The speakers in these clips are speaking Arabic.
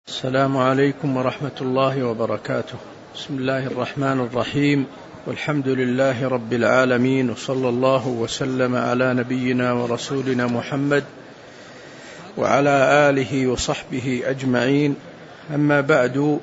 السلام عليكم ورحمة الله وبركاته. بسم الله الرحمن الرحيم، والحمد لله رب العالمين، وصلى الله وسلم على نبينا ورسولنا محمد وعلى آله وصحبه أجمعين. أما بعد،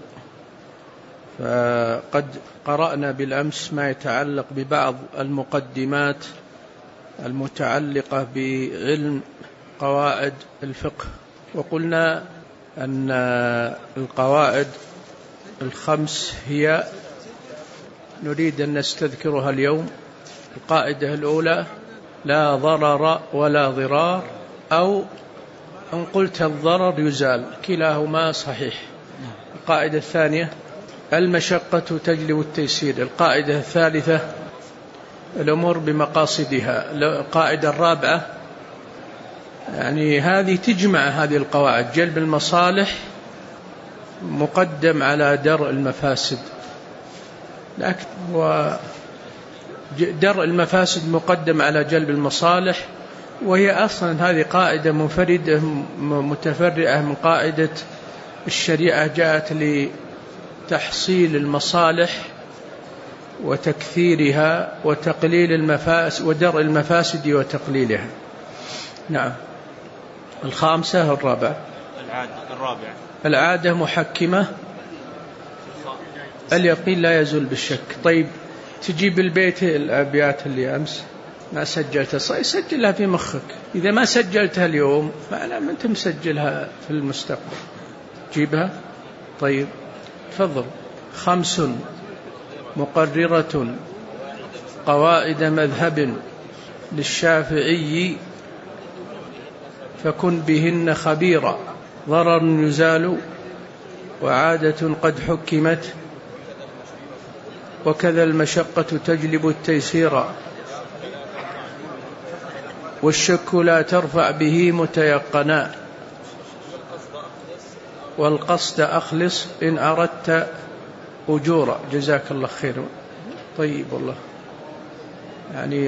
فقد قرأنا بالأمس ما يتعلق ببعض المقدمات المتعلقة بعلم قواعد الفقه، وقلنا أن القواعد الخمس هي نريد أن نستذكرها اليوم. القاعدة الأولى: لا ضرر ولا ضرار، أو إن قلت الضرر يزال، كلاهما صحيح. القاعدة الثانية: المشقة تجلب التيسير. القاعدة الثالثة: الأمور بمقاصدها. القاعدة الرابعة، يعني هذه تجمع هذه القواعد: جلب المصالح مقدم على درء المفاسد، ودرء المفاسد مقدم على جلب المصالح، وهي أصلا هذه قاعدة منفردة متفرعة من قاعدة الشريعة، جاءت لتحصيل المصالح وتكثيرها وتقليل المفاسد ودرء المفاسد وتقليلها. نعم. الخامسة الرابعة: العادة محكمة، اليقين لا يزول بالشك. طيب، تجيب البيت الأبيات اللي أمس ما سجلتها، سجلها في مخك. إذا ما سجلتها اليوم فأنا ما أنت مسجلها في المستقبل، جيبها. طيب تفضل. 5 مقررة قواعد مذهب للشافعي فكن بهن خبيرا، ضرر يزال وعادة قد حكمت، وكذا المشقة تجلب التيسير، والشك لا ترفع به متيقنا، والقصد أخلص إن أردت أجورا. جزاك الله خير. طيب والله، يعني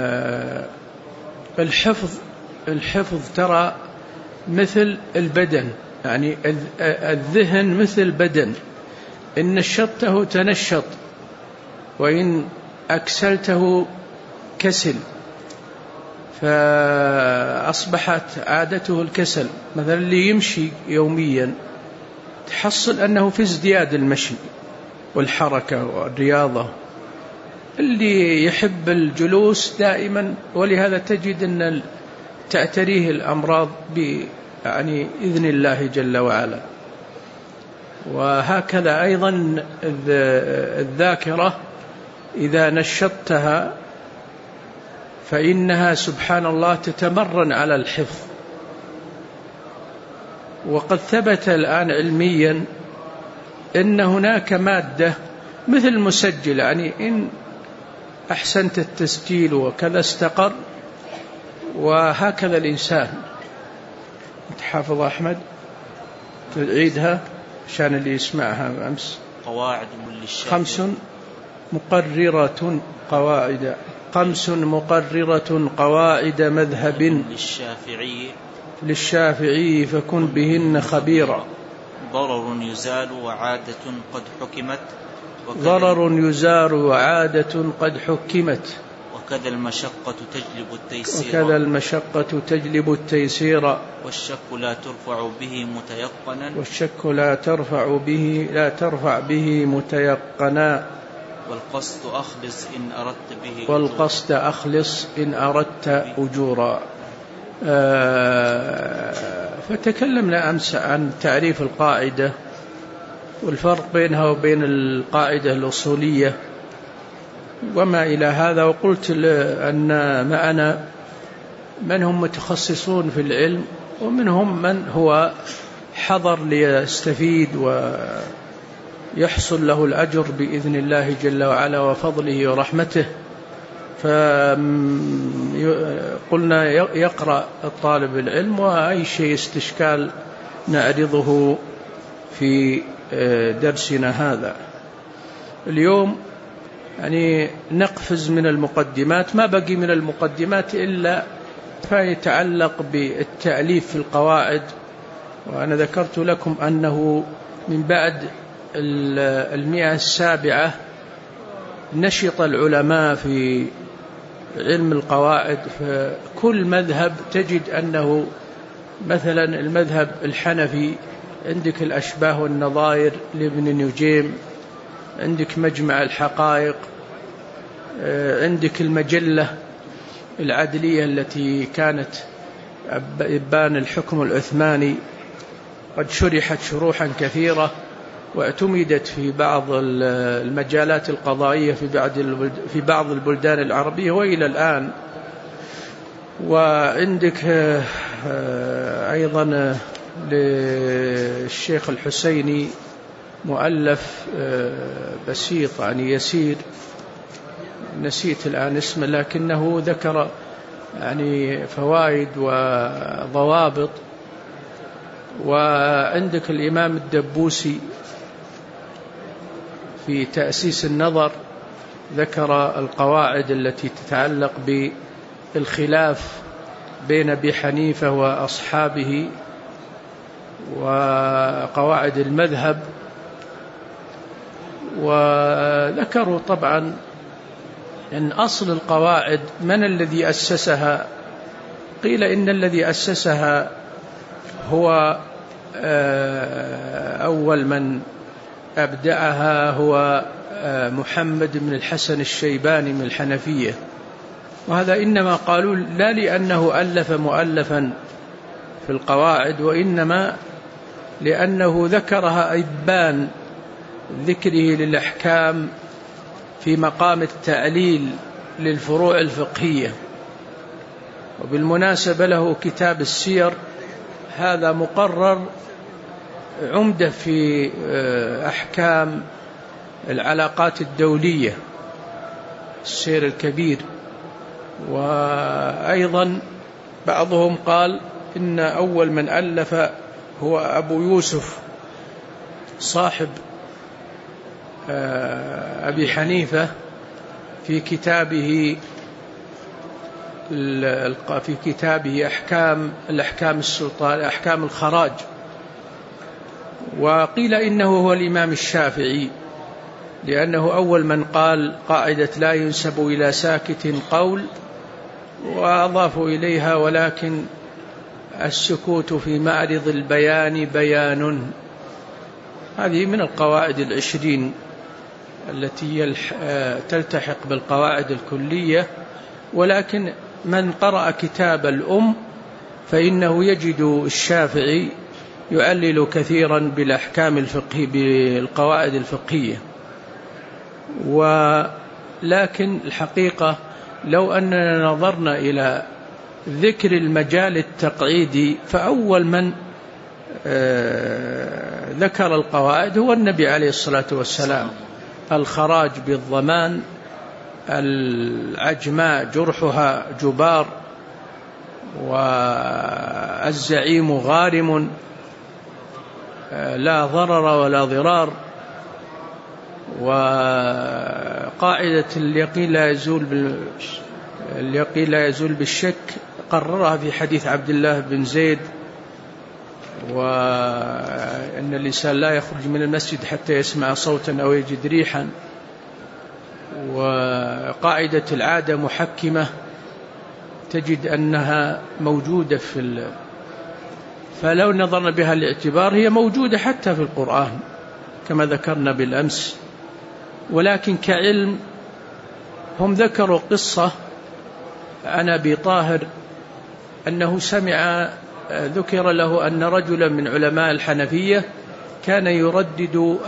الحفظ ترى مثل البدن، يعني الذهن مثل البدن، إن نشطته تنشط، وإن أكسلته كسل، فأصبحت عادته الكسل. مثلا اللي يمشي يوميا تحصل أنه في ازدياد المشي والحركة والرياضة. اللي يحب الجلوس دائما، ولهذا تجد أن تأتريه الأمراض يعني إذن الله جل وعلا. وهكذا أيضا الذاكرة إذا نشطتها فإنها سبحان الله تتمرن على الحفظ. وقد ثبت الآن علميا أن هناك مادة مثل المسجل، يعني إن أحسنت التسجيل وكذا استقر. وهكذا الإنسان. تحافظ أحمد تعيدها عشان اللي يسمعها أمس. قواعد للشافعي: 5 مقررة قواعد 5 مقررة قواعد مذهب للشافعي فكن بهن خبيرا، ضرر يزال وعادة قد حكمت، ضرر يزال وعادة قد حكمت، وكذا المشقة تجلب التيسير، والشك لا ترفع به متيقنا، والقصد أخلص إن أردت أجورا. فتكلمنا أمس عن تعريف القاعدة والفرق بينها وبين القاعدة الأصولية وما إلى هذا. وقلت أن معنا من هم متخصصون في العلم، ومنهم من هو حضر ليستفيد ويحصل له الأجر بإذن الله جل وعلا وفضله ورحمته. فقلنا يقرأ الطالب العلم، وأي شيء استشكال نعرضه في درسنا هذا. اليوم يعني نقفز من المقدمات، ما بقي من المقدمات إلا فيتعلق بالتأليف في القواعد وأنا ذكرت لكم أنه من بعد 107 نشط العلماء في علم القواعد. فكل مذهب تجد أنه مثلا المذهب الحنفي عندك الأشباه والنظائر لابن نجيم، عندك مجمع الحقائق، عندك المجلة العدلية التي كانت إبان الحكم العثماني، قد شرحت شروحا كثيرة واعتمدت في بعض المجالات القضائية في بعض البلدان العربية وإلى الآن. وعندك أيضا للشيخ الحسيني مؤلف بسيط يعني يسير، نسيت الآن اسمه، لكنه ذكر يعني فوائد وضوابط. وعندك الإمام الدبوسي في تأسيس النظر ذكر القواعد التي تتعلق بالخلاف بين أبي حنيفة وأصحابه وقواعد المذهب. وذكروا طبعا أن أصل القواعد من الذي أسسها؟ قيل إن الذي أسسها هو أول من أبدعها هو محمد بن الحسن الشيباني من الحنفية. وهذا إنما قالوا لا لأنه ألف مؤلفا في القواعد، وإنما لأنه ذكرها إبان ذكره للأحكام في مقام التعليل للفروع الفقهية. وبالمناسبة له كتاب السير، هذا مقرر عمدة في أحكام العلاقات الدولية، السير الكبير. وأيضا بعضهم قال إن أول من ألف هو أبو يوسف صاحب أبي حنيفة في كتابه الأحكام السلطان، أحكام الخراج. وقيل إنه هو الإمام الشافعي، لأنه أول من قال قاعدة لا ينسب إلى ساكت قول، وأضافوا إليها ولكن السكوت في معرض البيان بيان. هذه من القواعد 20 التي تلتحق بالقواعد الكلية. ولكن من قرأ كتاب الأم فإنه يجد الشافعي يعلل كثيرا بالأحكام الفقهية بالقواعد الفقهية. ولكن الحقيقة لو أننا نظرنا إلى ذكر المجال التقعيدي فأول من ذكر القواعد هو النبي عليه الصلاة والسلام. الخراج بالضمان، العجماء جرحها جبار، والزعيم غارم لا ضرر ولا ضرار، وقاعدة اليقين لا يزول بالشك قررها في حديث عبد الله بن زيد، وأن الإنسان لا يخرج من المسجد حتى يسمع صوتا أو يجد ريحا. وقاعدة العادة محكمة تجد أنها موجودة فلو نظرنا بها الاعتبار هي موجودة حتى في القرآن كما ذكرنا بالأمس. ولكن كعلم هم ذكروا قصة عن أبي طاهر أنه ذكر له أن رجلا من علماء الحنفية كان يردد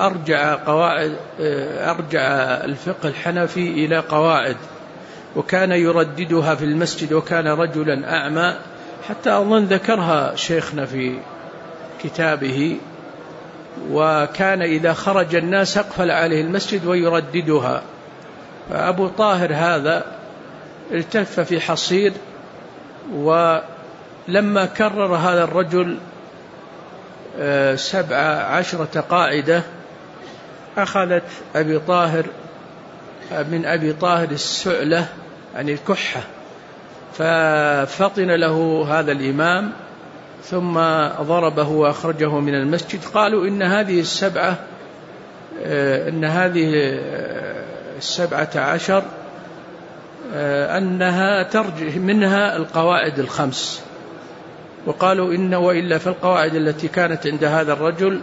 أرجع الفقه الحنفي إلى قواعد، وكان يرددها في المسجد، وكان رجلا أعمى، حتى أظن ذكرها شيخنا في كتابه. وكان إذا خرج الناس أقفل عليه المسجد ويرددها. فأبو طاهر هذا التف في حصير، ولما كرر هذا الرجل 17 قاعدة أخذت من أبي طاهر السعلة يعني الكحة، ففطن له هذا الإمام ثم ضربه وأخرجه من المسجد. قالوا إن هذه ال17 أنها ترجع منها القواعد الخمس، وقالوا إن وإلا فالقواعد التي كانت عند هذا الرجل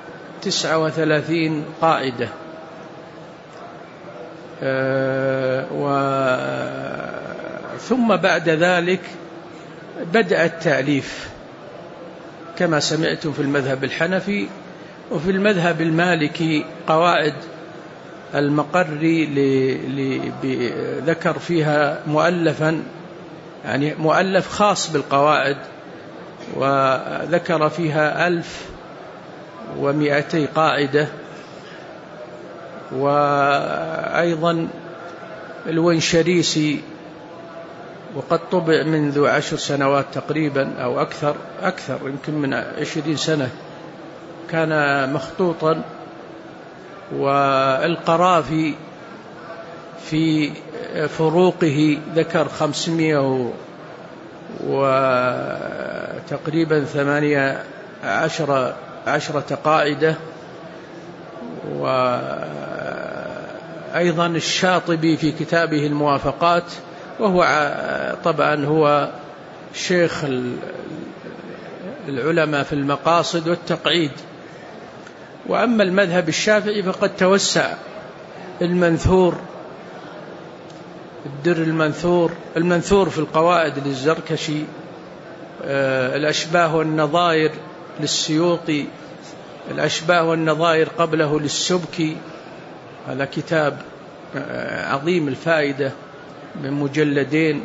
39 قاعدة. ثم بعد ذلك بدأ التأليف كما سمعتم في المذهب الحنفي. وفي المذهب المالكي قواعد المقري ذكر فيها مؤلفا، يعني مؤلف خاص بالقواعد، وذكر فيها 1200 قاعدة. وأيضا الونشريسي، وقد طبع منذ 10 سنوات تقريبا أو أكثر يمكن من 20 سنة، كان مخطوطا. والقرافي في فروقه ذكر 500 وتقريبا 18 قاعدة. وأيضا الشاطبي في كتابه الموافقات، وهو طبعا هو شيخ العلماء في المقاصد والتقعيد. وأما المذهب الشافعي فقد توسع المنثور، الدر المنثور في القواعد للزركشي، الأشباه والنظائر للسيوطي، الأشباه والنظائر قبله للسبكي، هذا كتاب عظيم الفائدة من مجلدين.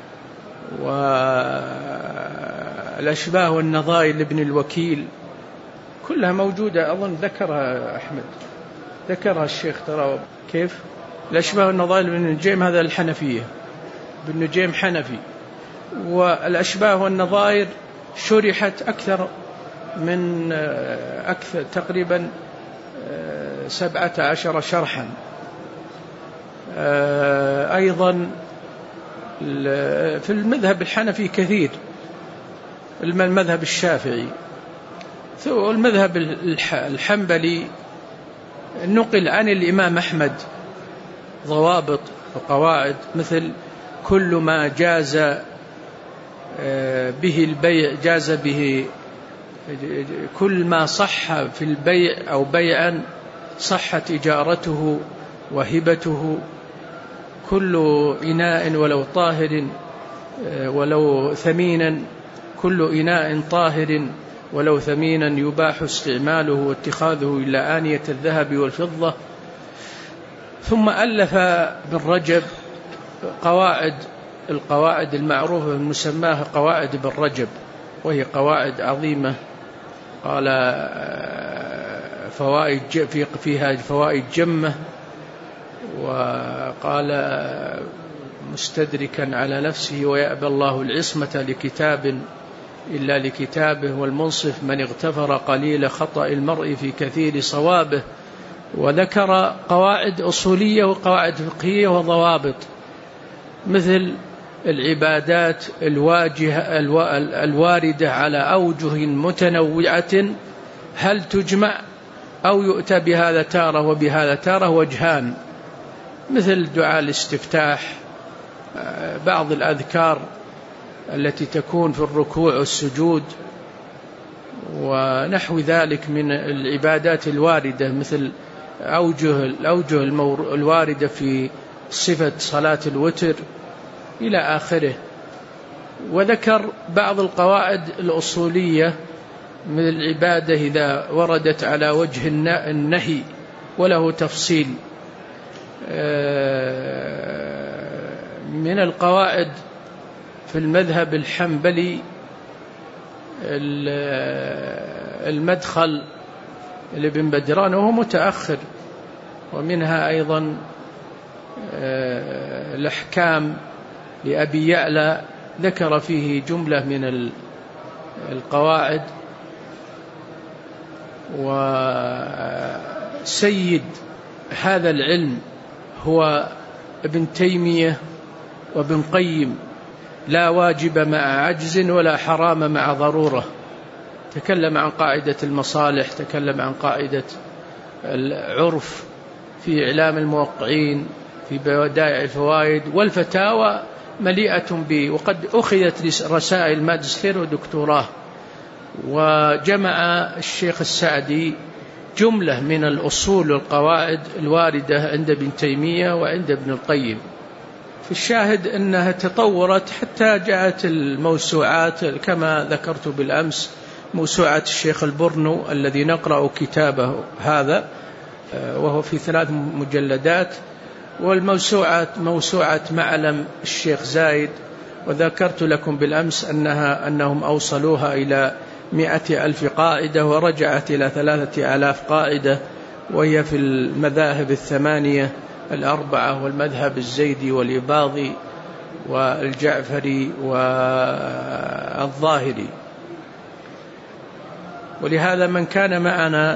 والأشباه والنظائر لابن الوكيل كلها موجودة، أظن ذكرها أحمد، ذكرها الشيخ ترى. كيف الأشباه والنظائر لابن نجيم، هذا الحنفية، ابن نجيم حنفي. والأشباه والنظائر شرحت أكثر تقريبا 17 شرحا. أيضا في المذهب الحنفي كثير، المذهب الشافعي. المذهب الحنبلي نقل عن الإمام أحمد ضوابط وقواعد، مثل كل ما جاز به البيع جاز به، كل ما صح في البيع أو بيعا صحت إجارته وهبته، كل إناء ولو طاهر ولو ثمينا، كل إناء طاهر ولو ثمينا يباح استعماله واتخاذه إلى آنية الذهب والفضة. ثم ألف ابن رجب القواعد المعروفة المسماها قواعد ابن رجب، وهي قواعد عظيمة. قال فيها فوائد جمة. وقال مستدركا على نفسه: ويأبى الله العصمة لكتاب إلا لكتابه، والمنصف من اغتفر قليل خطأ المرء في كثير صوابه. وذكر قواعد أصولية وقواعد فقهية وضوابط، مثل العبادات الواردة على أوجه متنوعة هل تجمع أو يؤتى بهذا تارة وبهذا تارة، وجهان، مثل دعاء الاستفتاح، بعض الأذكار التي تكون في الركوع والسجود، ونحو ذلك من العبادات الواردة، مثل الأوجه الواردة في صفة صلاة الوتر إلى آخره. وذكر بعض القواعد الأصولية من العبادة إذا وردت على وجه النهي وله تفصيل. من القواعد في المذهب الحنبلي المدخل لابن بدران وهو متأخر، ومنها أيضا الأحكام لأبي يعلى، ذكر فيه جملة من القواعد. وسيد هذا العلم هو ابن تيمية وابن قيم لا واجب مع عجز ولا حرام مع ضرورة. تكلم عن قاعدة المصالح، تكلم عن قاعدة العرف في إعلام الموقعين، في بدائع الفوائد، والفتاوى مليئة به، وقد أخذت رسائل ماجستير ودكتوراه. وجمع الشيخ السعدي جملة من الأصول والقواعد الواردة عند ابن تيمية وعند ابن القيم. في الشاهد أنها تطورت حتى جاءت الموسوعات كما ذكرت بالأمس، موسوعة الشيخ البرنو الذي نقرأ كتابه هذا وهو في 3 مجلدات، موسوعة معلم الشيخ زايد، وذكرت لكم بالأمس أنهم أوصلوها إلى 100,000 قاعدة ورجعت إلى 3000 قاعدة، وهي في المذاهب 8 الأربعة، والمذهب الزيدي والإباضي والجعفري والظاهري. ولهذا من كان معنا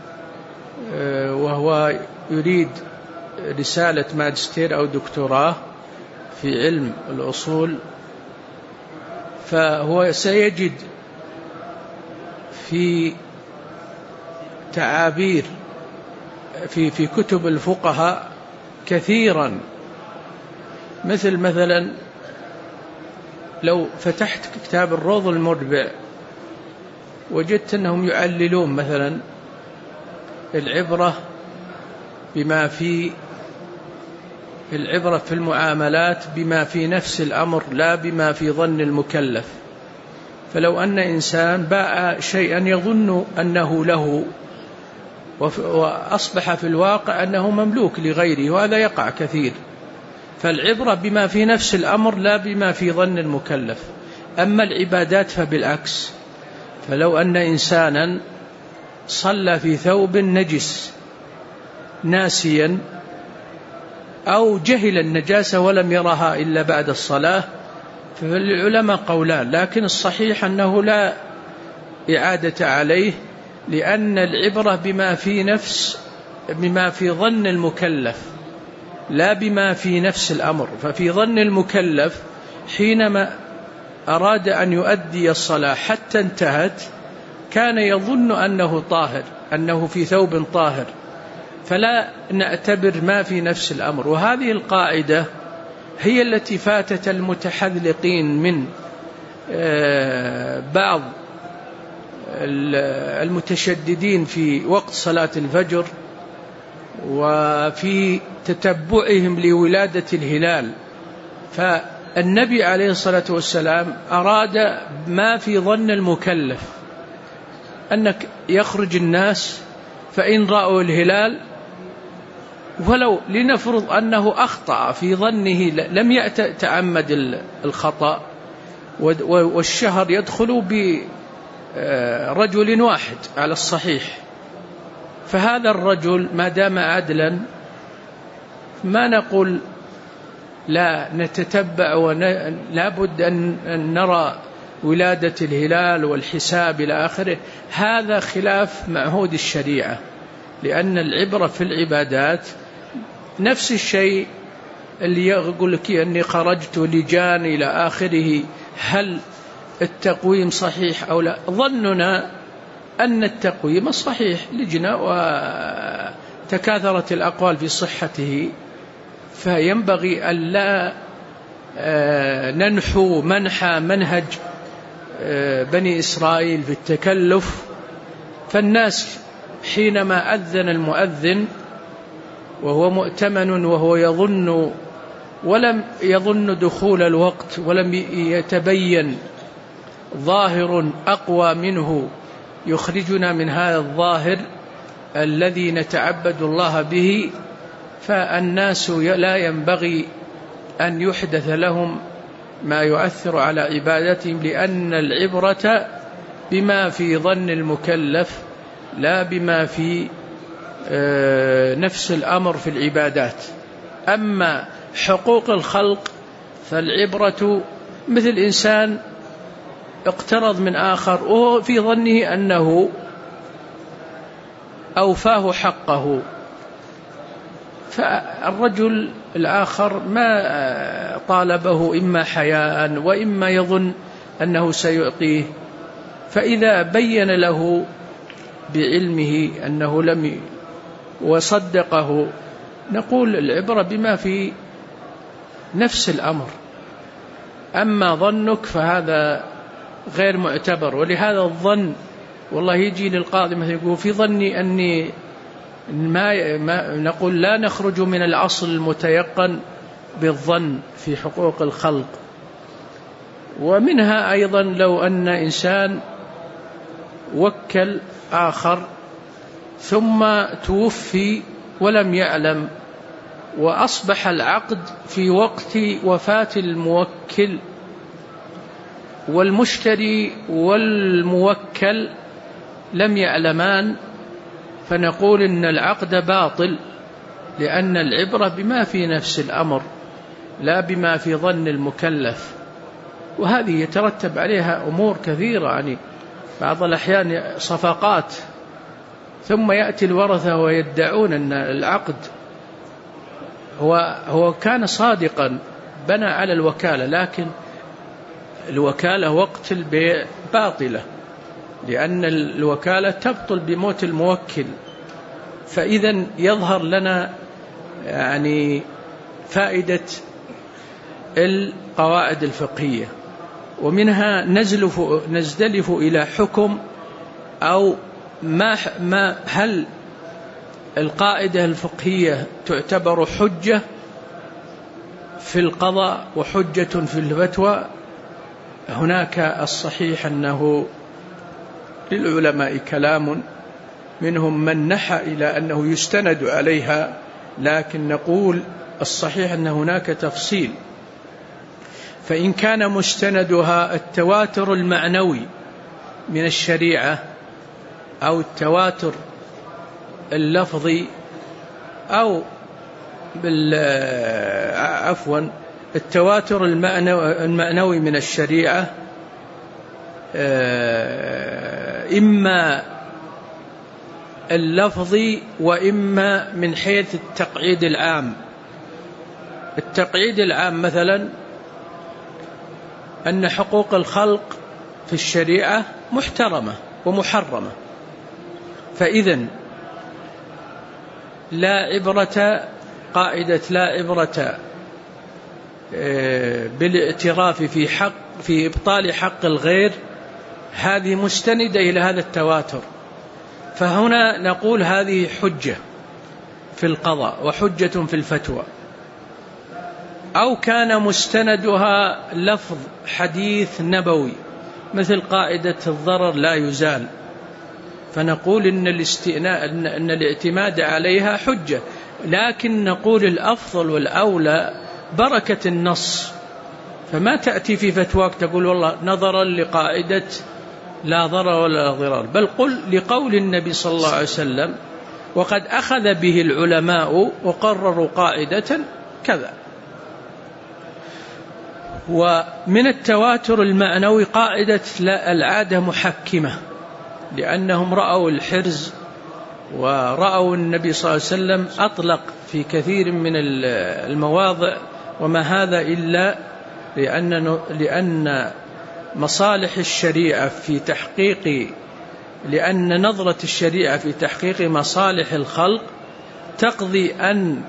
وهو يريد رسالة ماجستير أو دكتوراه في علم الأصول، فهو سيجد في تعابير في كتب الفقهاء كثيرا، مثلا لو فتحت كتاب الروض المربع وجدت أنهم يعللون مثلا العبرة في المعاملات بما في نفس الأمر لا بما في ظن المكلف. فلو أن إنسان باع شيئا يظن أنه له وأصبح في الواقع أنه مملوك لغيره، وهذا يقع كثير، فالعبرة بما في نفس الأمر لا بما في ظن المكلف. أما العبادات فبالعكس، فلو أن إنسانا صلى في ثوب نجس ناسيا أو جهل النجاسة ولم يرها إلا بعد الصلاة، فالعلماء قولان، لكن الصحيح أنه لا إعادة عليه، لأن العبرة بما في ظن المكلف لا بما في نفس الأمر. ففي ظن المكلف حينما أراد أن يؤدي الصلاة حتى انتهت كان يظن أنه طاهر، أنه في ثوب طاهر، فلا نعتبر ما في نفس الأمر. وهذه القاعدة هي التي فاتت المتحذلقين من بعض المتشددين في وقت صلاة الفجر وفي تتبعهم لولادة الهلال. فالنبي عليه الصلاة والسلام أراد ما في ظن المكلف، أنك يخرج الناس فإن رأوا الهلال، ولو لنفرض أنه أخطأ في ظنه لم يتعمد الخطأ، والشهر يدخل برجل واحد على الصحيح، فهذا الرجل ما دام عدلا ما نقول لا نتتبع ولا بد أن نرى ولادة الهلال والحساب إلى آخره. هذا خلاف معهود الشريعة، لأن العبرة في العبادات نفس الشيء اللي يقول لك أني خرجت لجان إلى آخره، هل التقويم صحيح أو لا؟ ظننا أن التقويم صحيح لجنا وتكاثرت الأقوال في صحته، فينبغي ألا ننحو منهج بني إسرائيل في التكلف. فالناس حينما أذن المؤذن وهو مؤتمن وهو يظن ولم يظن دخول الوقت ولم يتبين ظاهر أقوى منه يخرجنا من هذا الظاهر الذي نتعبد الله به، فالناس لا ينبغي أن يحدث لهم ما يؤثر على عبادتهم، لأن العبرة بما في ظن المكلف لا بما في نفس الأمر في العبادات. أما حقوق الخلق فالعبرة مثل إنسان اقترض من آخر وهو في ظنه أنه أوفاه حقه، فالرجل الآخر ما طالبه إما حياء وإما يظن أنه سيعطيه، فإذا بين له بعلمه أنه لم وصدقه نقول العبرة بما في نفس الأمر، أما ظنك فهذا غير معتبر. ولهذا الظن والله يجي للقاضي مثلا يقول في ظني أني ما نقول لا نخرج من الأصل المتيقن بالظن في حقوق الخلق. ومنها أيضا لو أن إنسان وكل آخر ثم توفي ولم يعلم وأصبح العقد في وقت وفاة الموكل والمشتري والموكل لم يعلمان، فنقول إن العقد باطل، لأن العبرة بما في نفس الأمر لا بما في ظن المكلف. وهذه يترتب عليها أمور كثيرة، يعني بعض الأحيان صفقات ثم يأتي الورثة ويدعون أن العقد هو كان صادقا بنى على الوكالة، لكن الوكالة وقت البيع باطلة، لأن الوكالة تبطل بموت الموكل. فإذا يظهر لنا يعني فائدة القواعد الفقهية، ومنها نزدلف إلى حكم أو ما هل القاعدة الفقهية تعتبر حجة في القضاء وحجة في الفتوى. هناك الصحيح أنه للعلماء كلام، منهم من نحى إلى أنه يستند عليها، لكن نقول الصحيح أن هناك تفصيل. فإن كان مستندها التواتر المعنوي من الشريعة أو التواتر اللفظي أو التواتر المعنوي من الشريعة، إما اللفظي وإما من حيث التقعيد العام. التقعيد العام مثلا أن حقوق الخلق في الشريعة محترمة ومحرمة، فإذن لا عبرة قاعدة لا عبرة بالاعتراف في إبطال حق الغير، هذه مستندة إلى هذا التواتر. فهنا نقول هذه حجة في القضاء وحجة في الفتوى. أو كان مستندها لفظ حديث نبوي مثل قاعدة الضرر لا يزال، فنقول إن الاعتماد عليها حجة، لكن نقول الأفضل والأولى بركة النص، فما تأتي في فتواك تقول والله نظرا لقاعدة لا ضرر ولا ضرار، بل قل لقول النبي صلى الله عليه وسلم وقد أخذ به العلماء وقرروا قاعدة كذا. ومن التواتر المعنوي قاعدة العادة محكمة، لأنهم رأوا الحرز ورأوا النبي صلى الله عليه وسلم أطلق في كثير من المواضع، وما هذا إلا لأن مصالح الشريعة في تحقيق، لأن نظرة الشريعة في تحقيق مصالح الخلق تقضي أن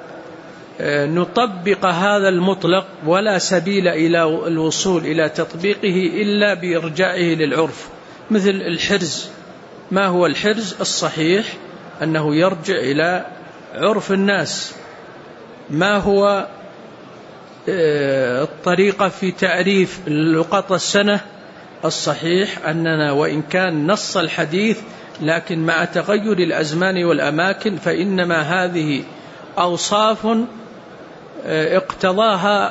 نطبق هذا المطلق، ولا سبيل إلى الوصول إلى تطبيقه إلا بإرجاعه للعرف. مثل الحرز، ما هو الحرز الصحيح؟ أنه يرجع إلى عرف الناس. ما هو الطريقة في تعريف لقط السنة؟ الصحيح أننا وإن كان نص الحديث لكن مع تغير الأزمان والأماكن فإنما هذه أوصاف اقتضاها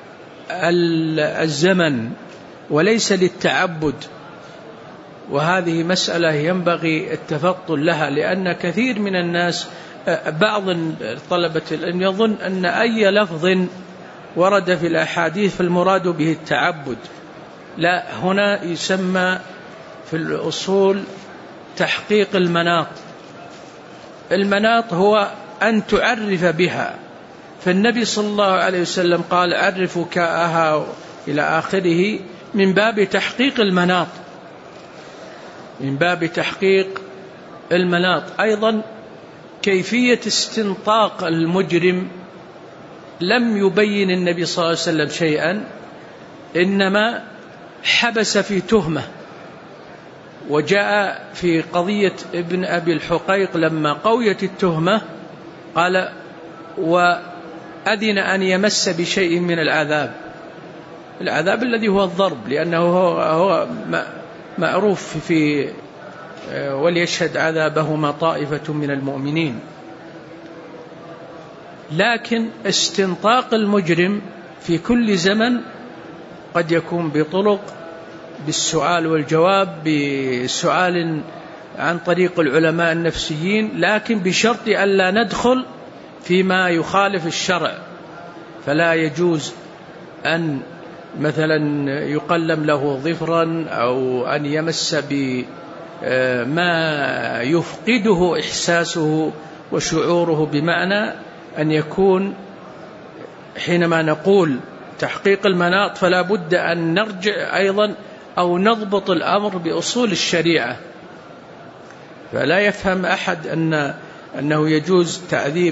الزمن وليس للتعبد. وهذه مسألة ينبغي التفطن لها، لأن كثير من الناس بعض طلبة العلم يظن أن أي لفظ ورد في الأحاديث فالمراد به التعبد. لا، هنا يسمى في الأصول تحقيق المناط. المناط هو أن تعرف بها فالنبي صلى الله عليه وسلم قال عرفوا كاءها إلى آخره من باب تحقيق المناط، من باب تحقيق المناط. أيضا كيفية استنطاق المجرم لم يبين النبي صلى الله عليه وسلم شيئا، إنما حبس في تهمة. وجاء في قضية ابن أبي الحقيق لما قويت التهمة قال وأذن أن يمس بشيء من العذاب الذي هو الضرب، لأنه هو معروف في وليشهد عذابهما طائفة من المؤمنين. لكن استنطاق المجرم في كل زمن قد يكون بطرق، بالسؤال والجواب، بسؤال عن طريق العلماء النفسيين، لكن بشرط ألا ندخل فيما يخالف الشرع. فلا يجوز أن مثلا يقلم له ظفرا أو أن يمس بما يفقده إحساسه وشعوره، بمعنى أن يكون حينما نقول تحقيق المناط فلا بد أن نرجع أيضا أو نضبط الأمر بأصول الشريعة. فلا يفهم أحد أنه يجوز تعذيب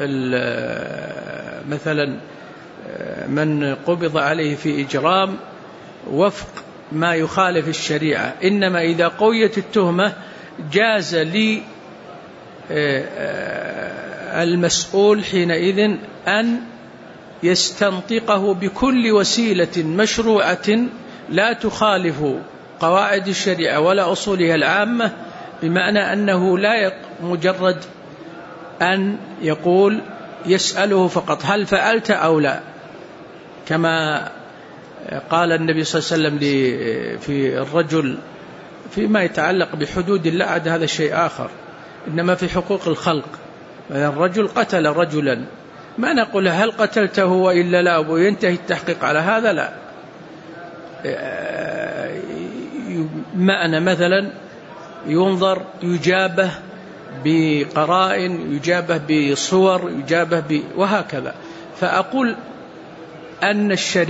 مثلا من قبض عليه في إجرام وفق ما يخالف الشريعة، إنما إذا قويت التهمة جاز لي المسؤول حينئذ أن يستنطقه بكل وسيلة مشروعة لا تخالف قواعد الشريعة ولا أصولها العامة، بمعنى أنه لا مجرد أن يقول يسأله فقط هل فعلت أو لا، كما قال النبي صلى الله عليه وسلم في الرجل فيما يتعلق بحدود الله، عاد هذا شيء آخر، إنما في حقوق الخلق. الرجل قتل رجلا، ما نقول هل قتلته وإلا لا وينتهي التحقيق على هذا، لا. معنى مثلا ينظر، يجابه بقرائن، يجابه بصور، يجابه وهكذا. فأقول أن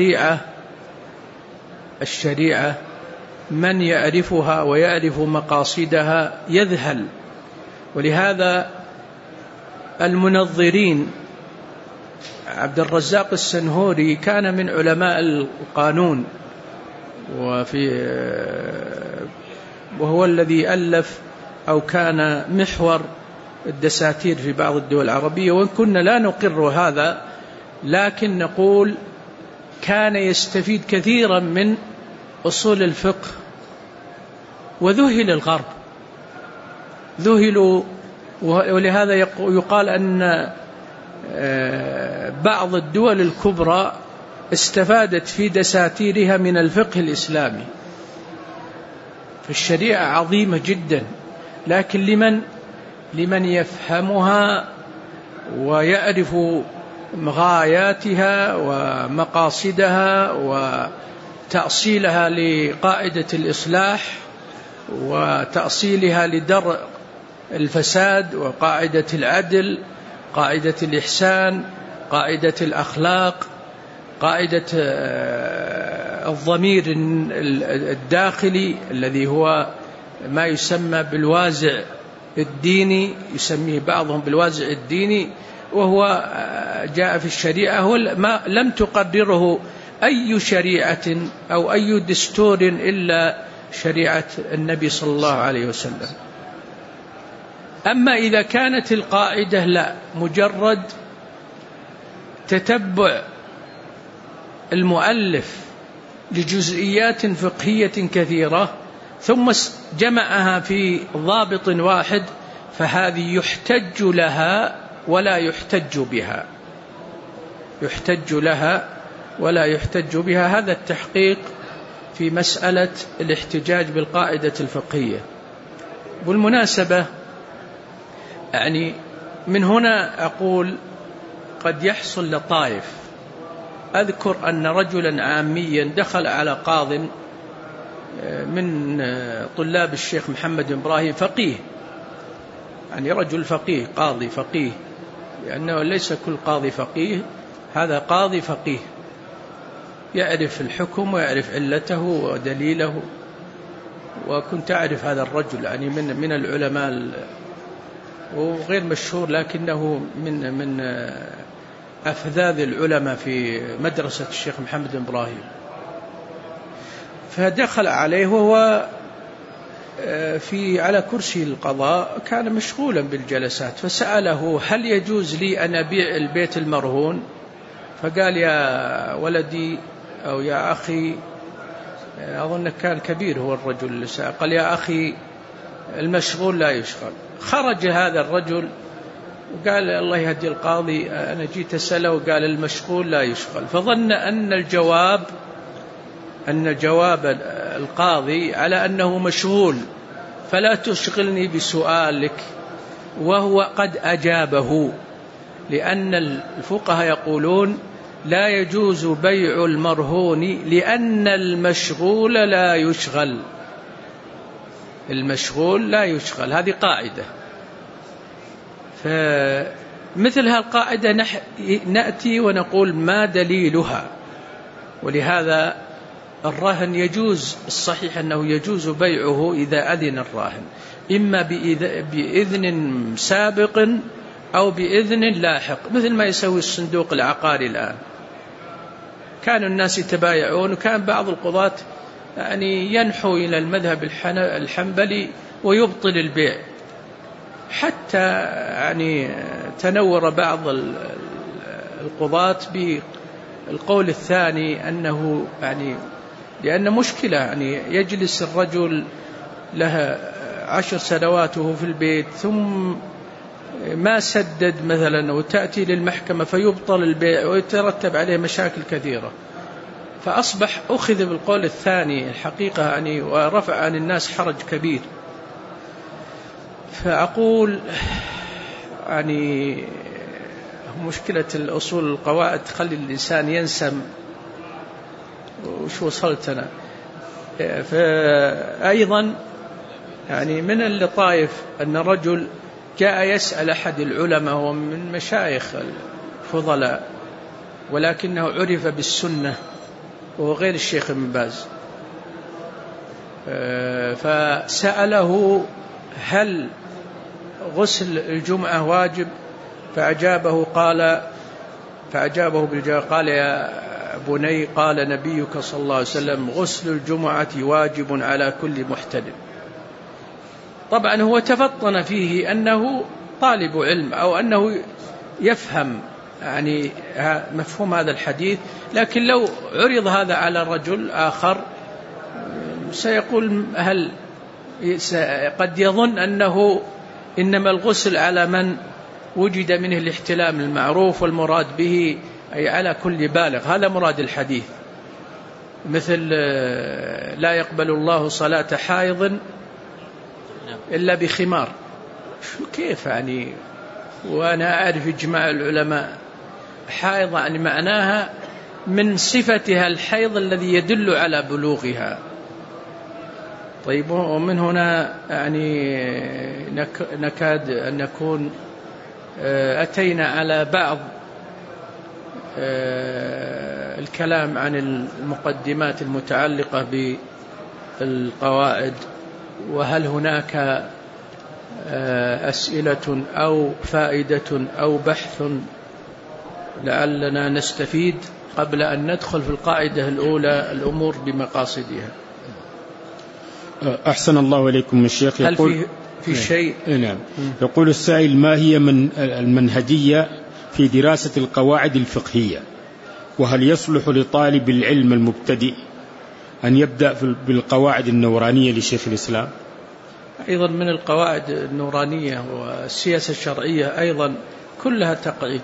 الشريعة من يعرفها ويعرف مقاصدها يذهل. ولهذا المنظرين عبد الرزاق السنهوري كان من علماء القانون، وهو الذي ألف أو كان محور الدساتير في بعض الدول العربية، وإن كنا لا نقر هذا، لكن نقول كان يستفيد كثيرا من أصول الفقه. وذهل الغرب، ذهلوا. ولهذا يقال أن بعض الدول الكبرى استفادت في دساتيرها من الفقه الإسلامي. فالشريعة عظيمة جدا، لكن لمن يفهمها ويعرف غاياتها ومقاصدها وتأصيلها لقاعدة الإصلاح وتأصيلها لدرء الفساد وقاعدة العدل، قاعدة الإحسان، قاعدة الأخلاق، قاعدة الضمير الداخلي الذي هو ما يسمى بالوازع الديني، يسميه بعضهم بالوازع الديني، وهو جاء في الشريعة، هو ما لم تقرره أي شريعة أو أي دستور إلا شريعة النبي صلى الله عليه وسلم. أما إذا كانت القاعدة لا، مجرد تتبع المؤلف لجزئيات فقهية كثيرة ثم جمعها في ضابط واحد، فهذه يحتج لها ولا يحتج بها، يحتج لها ولا يحتج بها. هذا التحقيق في مسألة الاحتجاج بالقاعدة الفقهية. بالمناسبة يعني من هنا أقول قد يحصل لطائف. أذكر أن رجلا عاميا دخل على قاض من طلاب الشيخ محمد إبراهيم، فقيه، يعني رجل فقيه، قاضي فقيه لأنه ليس كل قاضي فقيه، هذا قاضي فقيه يعرف الحكم ويعرف علته ودليله. وكنت أعرف هذا الرجل يعني من العلماء، وغير مشهور لكنه من أفذاذ العلماء في مدرسة الشيخ محمد بن إبراهيم. فدخل عليه وهو على كرسي القضاء، كان مشغولا بالجلسات، فسأله: هل يجوز لي أن أبيع البيت المرهون؟ فقال: يا ولدي أو يا أخي، أظن كان كبير هو الرجل اللي سأل، قال: يا أخي المشغول لا يشغل. خرج هذا الرجل وقال: الله يهدي القاضي، أنا جيت أسأله وقال المشغول لا يشغل. فظن أن جواب القاضي على أنه مشغول، فلا تشغلني بسؤالك، وهو قد أجابه. لأن الفقهاء يقولون: لا يجوز بيع المرهون لأن المشغول لا يشغل. المشغول لا يشغل، هذه قاعدة. فمثل هالقاعدة نأتي ونقول ما دليلها. ولهذا الرهن يجوز، الصحيح أنه يجوز بيعه إذا أذن الراهن، إما بإذن سابق أو بإذن لاحق، مثل ما يسوي الصندوق العقاري الآن. كان الناس يتبايعون، وكان بعض القضاة يعني ينحو إلى المذهب الحنبلي ويبطل البيع، حتى يعني تنور بعض القضاة بالقول الثاني، أنه يعني لأن مشكلة يعني يجلس الرجل لها 10 سنوات وهو في البيت ثم ما سدد مثلا، وتأتي للمحكمة فيبطل البيع ويترتب عليه مشاكل كثيرة. فأصبح أخذ بالقول الثاني الحقيقة يعني، ورفع عن الناس حرج كبير. فأقول يعني مشكلة الأصول القواعد تخلي الإنسان ينسم وش وصلت أنا. فأيضا يعني من اللطائف أن رجل جاء يسأل أحد العلماء ومن مشايخ الفضلاء، ولكنه عرف بالسنة وهو غير الشيخ ابن باز، فسأله: هل غسل الجمعة واجب؟ فأجابه بالجواب قال: يا بني، قال نبيك صلى الله عليه وسلم: غسل الجمعة واجب على كل محتلم. طبعا هو تفطن فيه أنه طالب علم أو أنه يفهم يعني مفهوم هذا الحديث، لكن لو عرض هذا على رجل آخر سيقول قد يظن أنه إنما الغسل على من وجد منه الاحتلام المعروف، والمراد به أي على كل بالغ. هذا مراد الحديث، مثل لا يقبل الله صلاة حائض إلا بخمار. كيف يعني؟ وأنا أعرف إجماع العلماء حائض يعني معناها من صفتها الحيض الذي يدل على بلوغها. طيب، ومن هنا يعني نكاد أن نكون أتينا على بعض الكلام عن المقدمات المتعلقة بالقواعد، وهل هناك أسئلة أو فائدة أو بحث لعلنا نستفيد قبل أن ندخل في القاعدة الأولى: الأمور بمقاصدها. أحسن الله إليكم الشيخ. يقول هل في شيء؟ نعم. يقول السائل: ما هي المنهجية في دراسة القواعد الفقهية؟ وهل يصلح لطالب العلم المبتدئ أن يبدأ بالقواعد النورانية لشيخ الإسلام؟ أيضا من القواعد النورانية والسياسة الشرعية أيضا كلها تقعيد.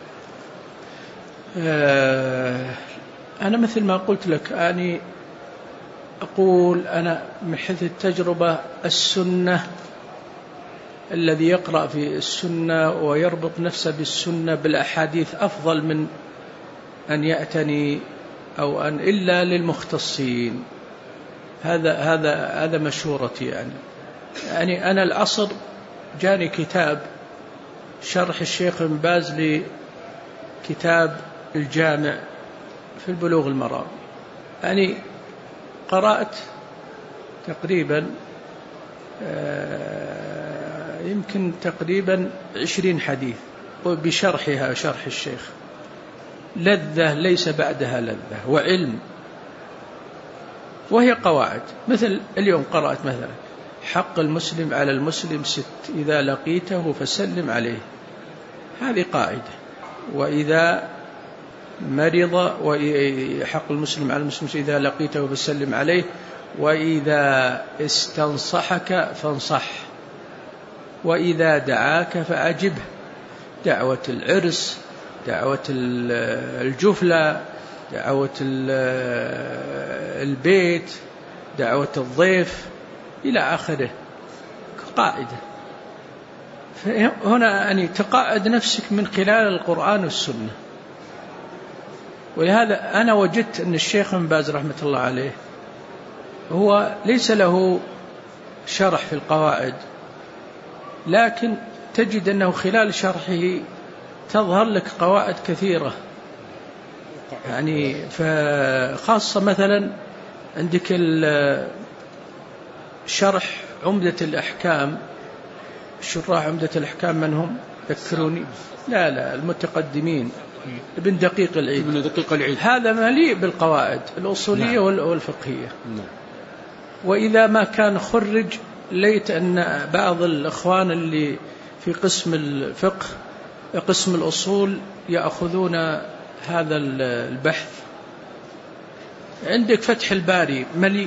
أنا مثل ما قلت لك، يعني أقول أنا من حيث التجربة السنة، الذي يقرأ في السنة ويربط نفسه بالسنة بالأحاديث أفضل من أن يأتني أو أن إلا للمختصين. هذا مشورتي يعني أنا العصر جاني كتاب شرح الشيخ ابن باز لكتاب الجامع في البلوغ المرام. يعني قرأت تقريبا يمكن تقريبا 20 حديث بشرحها، شرح الشيخ، لذة ليس بعدها لذة وعلم، وهي قواعد. مثل اليوم قرأت مثلا حق المسلم على المسلم 6، إذا لقيته فسلم عليه، هذه قاعدة. وإذا مرض حق المسلم على المسلم إذا لقيته فسلم عليه، وإذا استنصحك فانصح، وإذا دعاك فأجبه، دعوة العرس، دعوة الجفلة، دعوة البيت، دعوة الضيف إلى آخره، قاعدة. هنا يعني تقاعد نفسك من خلال القرآن والسنة. ولهذا أنا وجدت أن الشيخ ابن باز رحمة الله عليه هو ليس له شرح في القواعد، لكن تجد أنه خلال شرحه تظهر لك قواعد كثيرة. يعني فخاصة مثلا عندك شرح عمدة الأحكام، شراح عمدة الأحكام من هم؟ ذكروني. لا المتقدمين، ابن دقيق العيد. هذا مليء بالقواعد الأصولية والفقهية. وإذا ما كان خرج ليت أن بعض الإخوان اللي في قسم الفقه قسم الأصول يأخذون هذا البحث. عندك فتح الباري مليء.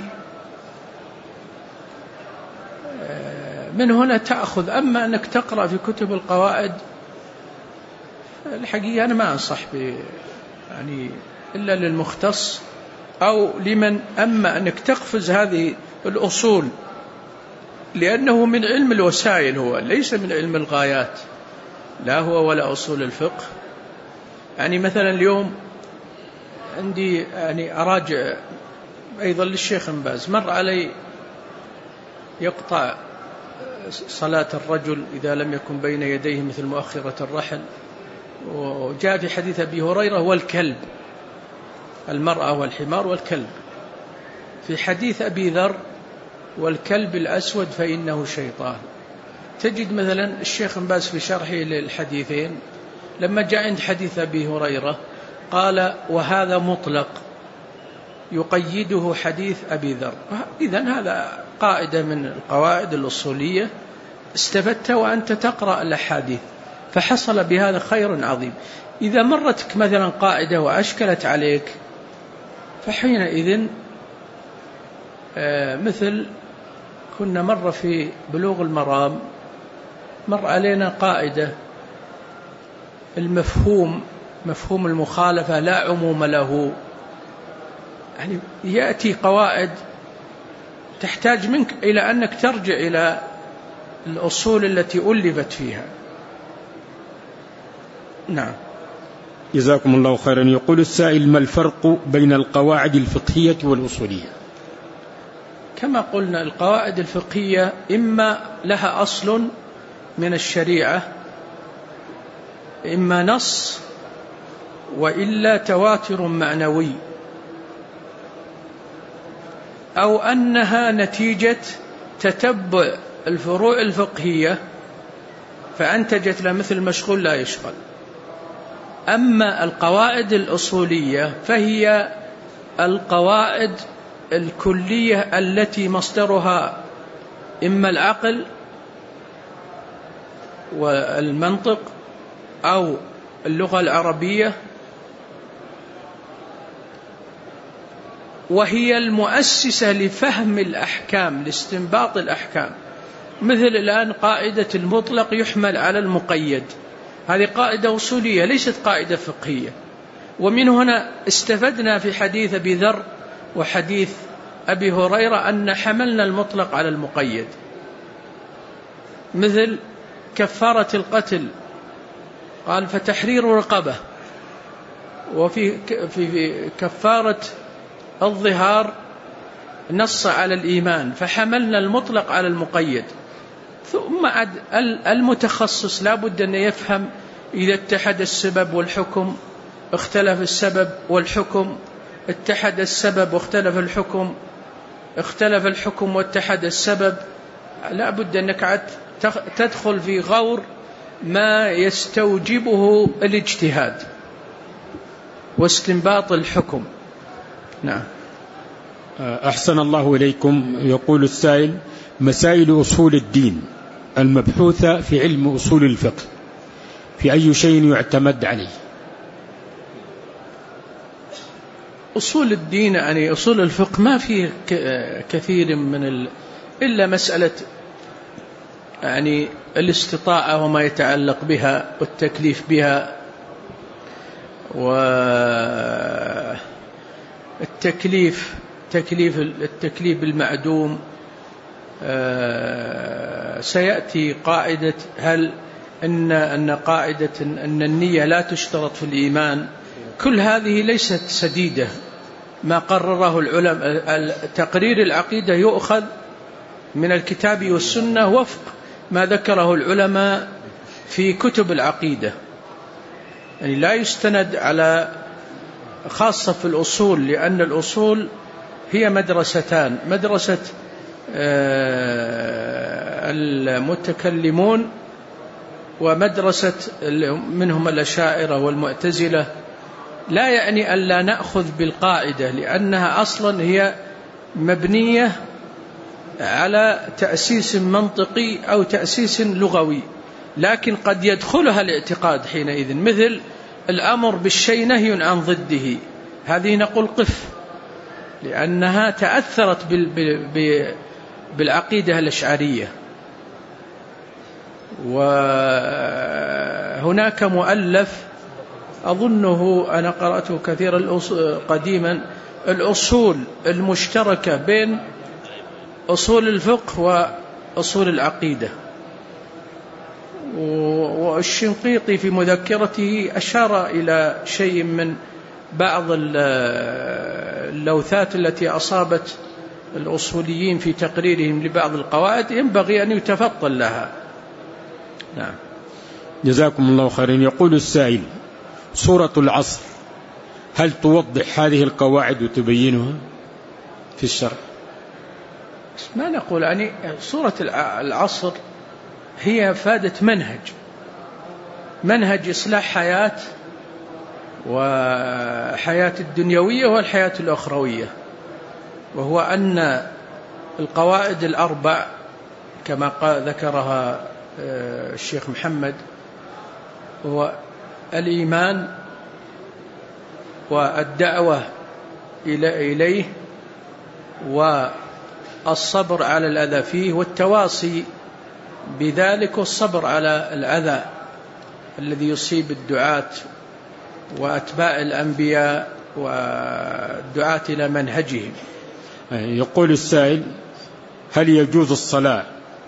من هنا تأخذ. أما أنك تقرأ في كتب القواعد، الحقيقة أنا ما أنصح يعني إلا للمختص أو لمن. أما أنك تقفز هذه الأصول، لأنه من علم الوسائل، هو ليس من علم الغايات، لا هو ولا أصول الفقه. يعني مثلا اليوم عندي يعني أراجع أيضا للشيخ ابن باز، مر علي يقطع صلاة الرجل إذا لم يكن بين يديه مثل مؤخرة الرحل. وجاء في حديث أبي هريرة والكلب، المرأة والحمار والكلب. في حديث أبي ذر والكلب الأسود فإنه شيطان. تجد مثلا الشيخ ابن باز في شرحه للحديثين لما جاء عند حديث أبي هريرة قال وهذا مطلق يقيده حديث أبي ذر. إذن هذا قاعدة من القواعد الأصولية استفدت وأنت تقرأ الأحاديث، فحصل بهذا خير عظيم. إذا مرتك مثلا قاعدة وأشكلت عليك، فحينئذ مثل كنا مرة في بلوغ المرام مر علينا قاعدة المفهوم، مفهوم المخالفة لا عموم له. يعني يأتي قواعد تحتاج منك إلى أنك ترجع إلى الأصول التي ألفت فيها. نعم. جزاكم الله خيرا. يقول السائل: ما الفرق بين القواعد الفقهية والأصولية؟ كما قلنا القواعد الفقهية إما لها أصل من الشريعة، إما نص، وإلا تواتر معنوي، أو أنها نتيجة تتبع الفروع الفقهية فأنتجت له مثل مشغول لا يشغل. أما القواعد الأصولية فهي القواعد الكلية التي مصدرها إما العقل والمنطق أو اللغة العربية، وهي المؤسسة لفهم الأحكام، لاستنباط الأحكام. مثل الآن قاعدة المطلق يحمل على المقيد، هذه قاعدة أصولية ليست قاعدة فقهية. ومن هنا استفدنا في حديث أبي ذر وحديث أبي هريرة أن حملنا المطلق على المقيد. مثل كفارة القتل قال فتحرير رقبة، وفي في كفارة الظهار نص على الإيمان، فحملنا المطلق على المقيد. ثم المتخصص لا بد أن يفهم إذا اتحد السبب والحكم اختلف السبب والحكم، اتحد السبب واختلف الحكم، اختلف الحكم واتحد السبب، لا بد أنك تدخل في غور ما يستوجبه الاجتهاد واستنباط الحكم. نعم. أحسن الله إليكم. يقول السائل: مسائل أصول الدين المبحوثة في علم أصول الفقه في أي شيء يعتمد عليه؟ أصول الدين يعني أصول الفقه ما فيه كثير من إلا مسألة يعني الاستطاعة وما يتعلق بها والتكليف بها، والتكليف التكليف بالمعدوم. سيأتي قاعدة هل أن قاعدة أن النية لا تشترط في الإيمان، كل هذه ليست سديدة. ما قرره العلماء تقرير العقيدة يؤخذ من الكتاب والسنة وفق ما ذكره العلماء في كتب العقيدة، يعني لا يستند على خاصة في الأصول، لأن الأصول هي مدرستان: مدرسة المتكلمون ومدرسة منهم الأشاعرة والمعتزلة. لا يعني أن لا نأخذ بالقاعدة، لأنها أصلا هي مبنية على تأسيس منطقي أو تأسيس لغوي، لكن قد يدخلها الاعتقاد حينئذ، مثل الأمر بالشيء نهي عن ضده، هذه نقول قف، لأنها تأثرت بالعقيدة الأشعرية. وهناك مؤلف أظنه أنا قرأته كثيرا قديما، الأصول المشتركة بين أصول الفقه وأصول العقيدة، والشنقيطي في مذكرته أشار إلى شيء من بعض اللوثات التي أصابت الأصوليين في تقريرهم لبعض القواعد، ينبغي أن يتفطن لها. نعم. جزاكم الله خيرا. يقول السائل: سورة العصر هل توضح هذه القواعد وتبينها في الشرع؟ ما نقول يعني سورة العصر هي فادة منهج إصلاح حياة، وحياة الدنيوية والحياة الأخروية، وهو أن القواعد الأربع كما ذكرها الشيخ محمد هو الإيمان والدعوة إليه والصبر على الأذى فيه والتواصي بذلك والصبر على الأذى الذي يصيب الدعاة وأتباع الأنبياء والدعاة إلى منهجهم. يقول السائل: هل يجوز الصلاة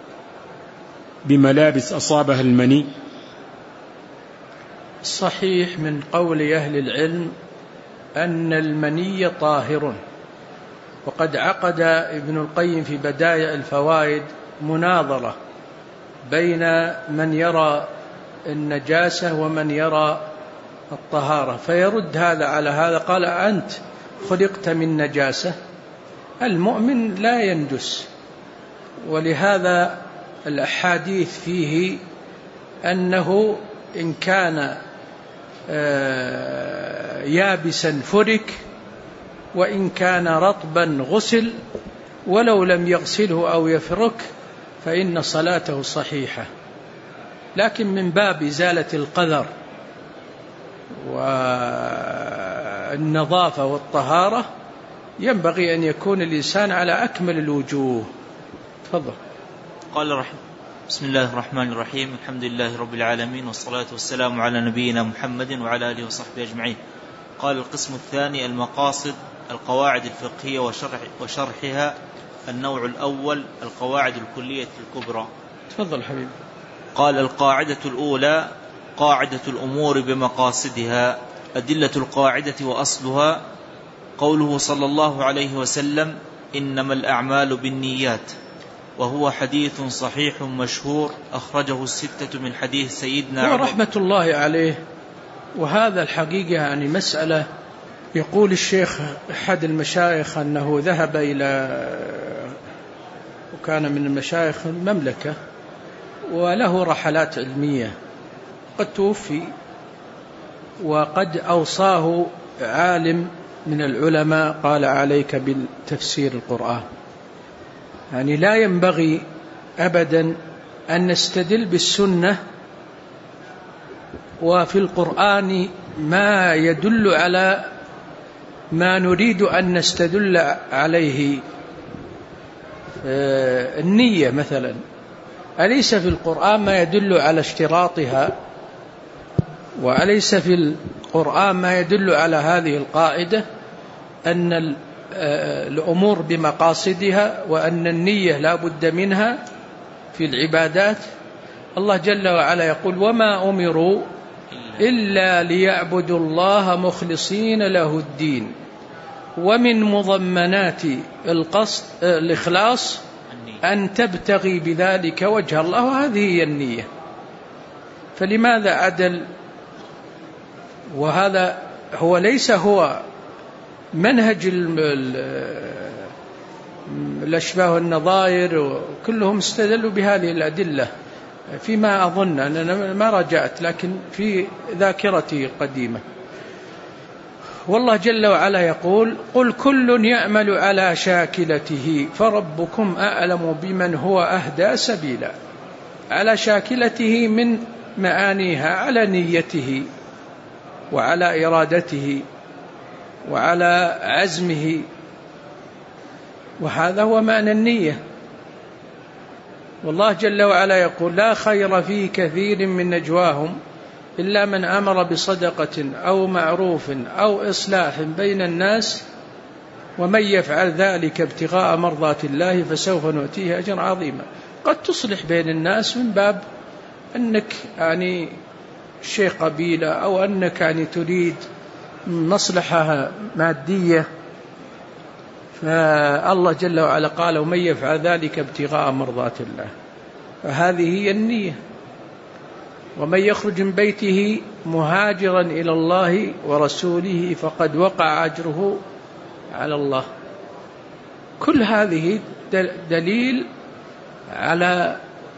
بملابس أصابها المني؟ صحيح من قول أهل العلم أن المني طاهر، وقد عقد ابن القيم في بداية الفوائد مناظرة بين من يرى النجاسة ومن يرى الطهارة، فيرد هذا على هذا، قال: أنت خلقت من نجاسة، المؤمن لا ينجس. ولهذا الأحاديث فيه أنه إن كان يابسا فرك، وإن كان رطبا غسل، ولو لم يغسله أو يفرك فإن صلاته صحيحة. لكن من باب إزالة القذر والنظافة والطهارة ينبغي أن يكون الإنسان على أكمل الوجوه. تفضل. قال بسم الله الرحمن الرحيم، الحمد لله رب العالمين، والصلاة والسلام على نبينا محمد وعلى آله وصحبه أجمعين. قال: القسم الثاني: المقاصد، القواعد الفقهية وشرحها. النوع الأول: القواعد الكلية الكبرى. تفضل حبيبي. قال: القاعدة الأولى: قاعدة الأمور بمقاصدها. أدلة القاعدة وأصلها قوله صلى الله عليه وسلم: إنما الأعمال بالنيات. وهو حديث صحيح مشهور أخرجه الستة من حديث سيدنا ورحمة الله عليه. وهذا الحقيقة يعني مسألة، يقول الشيخ أحد المشايخ أنه ذهب إلى، وكان من المشايخ المملكة وله رحلات علمية، قد توفي، وقد أوصاه عالم من العلماء قال عليك بالتفسير القرآن. يعني لا ينبغي أبدا أن نستدل بالسنة وفي القرآن ما يدل على ما نريد أن نستدل عليه. النية مثلا، أليس في القرآن ما يدل على اشتراطها؟ وأليس في القرآن ما يدل على هذه القاعدة أن الأمور بمقاصدها وأن النية لا بد منها في العبادات؟ الله جل وعلا يقول وما أمروا إلا ليعبدوا الله مخلصين له الدين، ومن مضمنات الإخلاص أن تبتغي بذلك وجه الله، وهذه هي النية. فلماذا عدل؟ وهذا هو ليس هو منهج الأشباه والنظائر، وكلهم استدلوا بهذه الأدلة فيما أظن، أنا ما رجعت لكن في ذاكرتي قديمة. والله جل وعلا يقول قل كل يعمل على شاكلته فربكم أعلم بمن هو أهدى سبيلا. على شاكلته من معانيها على نيته وعلى إرادته وعلى عزمه، وهذا هو معنى النية. والله جل وعلا يقول لا خير في كثير من نجواهم إلا من أمر بصدقة أو معروف أو إصلاح بين الناس ومن يفعل ذلك ابتغاء مرضات الله فسوف نؤتيه أجرا عظيما. قد تصلح بين الناس من باب أنك يعني شيء قبيلة أو أنك يعني تريد مصلحة مادية، فالله جل وعلا قال ومن يفعل ذلك ابتغاء مرضات الله، فهذه هي النية. ومن يخرج من بيته مهاجرا إلى الله ورسوله فقد وقع أجره على الله. كل هذه دليل على